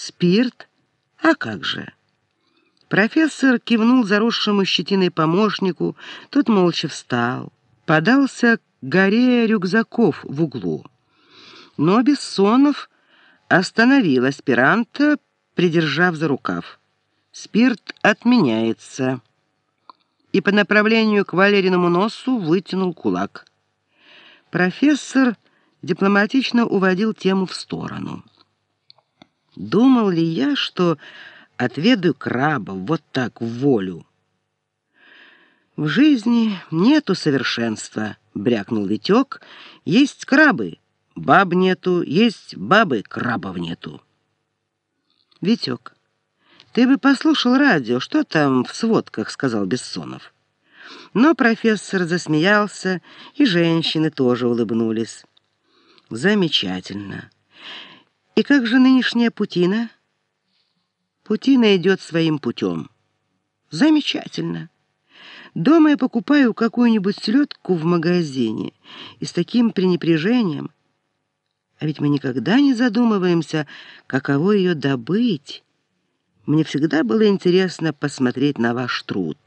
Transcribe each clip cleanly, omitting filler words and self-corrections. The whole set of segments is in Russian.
Спирт? А как же? Профессор кивнул заросшему щетиной помощнику, тот молча встал, подался к горе рюкзаков в углу. Но Бессонов остановил аспиранта, придержав за рукав. «Спирт отменяется». И по направлению к Валериному носу вытянул кулак. Профессор дипломатично уводил тему в сторону. Думал ли я, что отведаю крабов вот так в волю? «В жизни нету совершенства», — брякнул Витек. «Есть крабы, баб нету, есть бабы, крабов нету». «Витек, ты бы послушал радио, что там в сводках», — сказал Бессонов. Но профессор засмеялся, и женщины тоже улыбнулись. «Замечательно. И как же нынешняя Путина?» «Путина идет своим путем». «Замечательно. Дома я покупаю какую-нибудь селедку в магазине и с таким пренебрежением. А ведь мы никогда не задумываемся, каково ее добыть. Мне всегда было интересно посмотреть на ваш труд».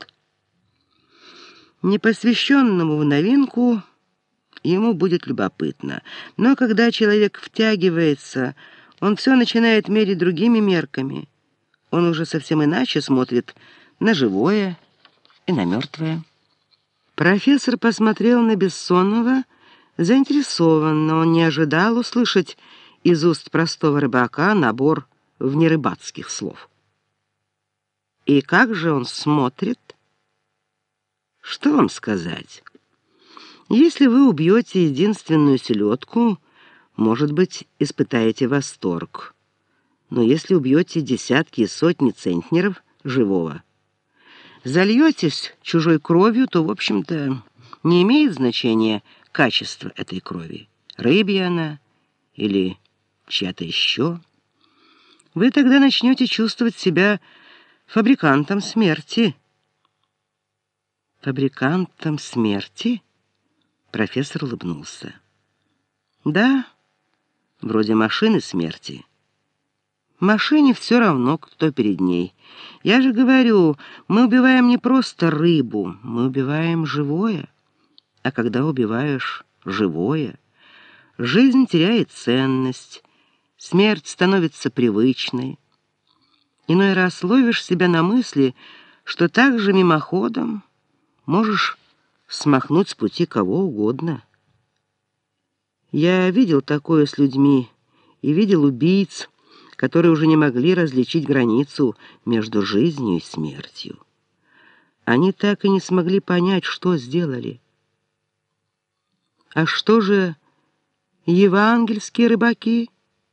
Непосвященному в новинку ему будет любопытно. Но когда человек втягивается, он все начинает мерить другими мерками. Он уже совсем иначе смотрит на живое и на мертвое. Профессор посмотрел на Бессонова заинтересованно. Он не ожидал услышать из уст простого рыбака набор внерыбацких слов. И как же он смотрит? Что вам сказать? Если вы убьете единственную селедку, может быть, испытаете восторг. Но если убьете десятки и сотни центнеров живого, зальетесь чужой кровью, то, в общем-то, не имеет значения качество этой крови. Рыбья она или чья-то еще. Вы тогда начнете чувствовать себя фабрикантом смерти. «Фабрикантом смерти?» Профессор улыбнулся. «Да, вроде машины смерти. Машине все равно, кто перед ней. Я же говорю, мы убиваем не просто рыбу, мы убиваем живое. А когда убиваешь живое, жизнь теряет ценность, смерть становится привычной. Иной раз ловишь себя на мысли, что так же мимоходом можешь смахнуть с пути кого угодно. Я видел такое с людьми и видел убийц, которые уже не могли различить границу между жизнью и смертью. Они так и не смогли понять, что сделали. А что же евангельские рыбаки?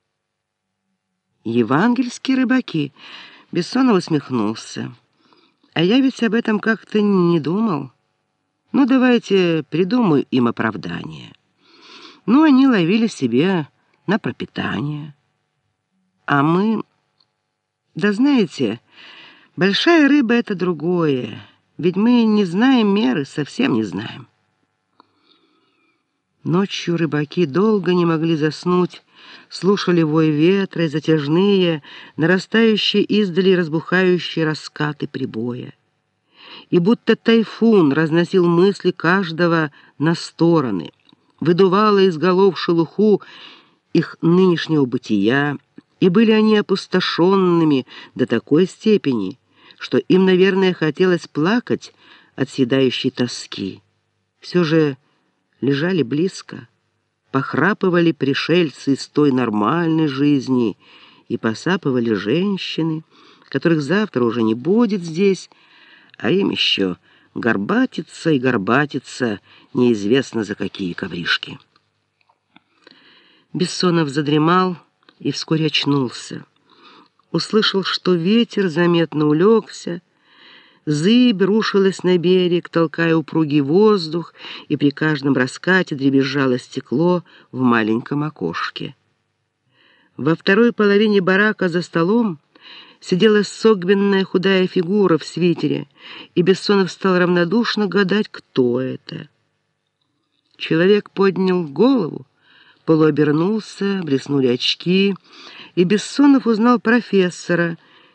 Евангельские рыбаки? Бессонов усмехнулся. А я ведь об этом как-то не думал. Ну, давайте придумаю им оправдание. Ну, они ловили себе на пропитание. А мы... Да знаете, большая рыба — это другое. Ведь мы не знаем меры, совсем не знаем. Ночью рыбаки долго не могли заснуть, слушали вой ветра и затяжные, нарастающие издали разбухающие раскаты прибоя. И будто тайфун разносил мысли каждого на стороны, выдувало из голов шелуху их нынешнего бытия, и были они опустошенными до такой степени, что им, наверное, хотелось плакать от съедающей тоски. Все же лежали близко, похрапывали пришельцы из той нормальной жизни и посапывали женщины, которых завтра уже не будет здесь, а им еще горбатиться и горбатиться неизвестно за какие ковришки. Бессонов задремал и вскоре очнулся. Услышал, что ветер заметно улегся, зыбь рушилась на берег, толкая упругий воздух, и при каждом раскате дребезжало стекло в маленьком окошке. Во второй половине барака за столом сидела согбенная худая фигура в свитере, и Бессонов стал равнодушно гадать, кто это. Человек поднял голову, полуобернулся, блеснули очки, и Бессонов узнал профессора,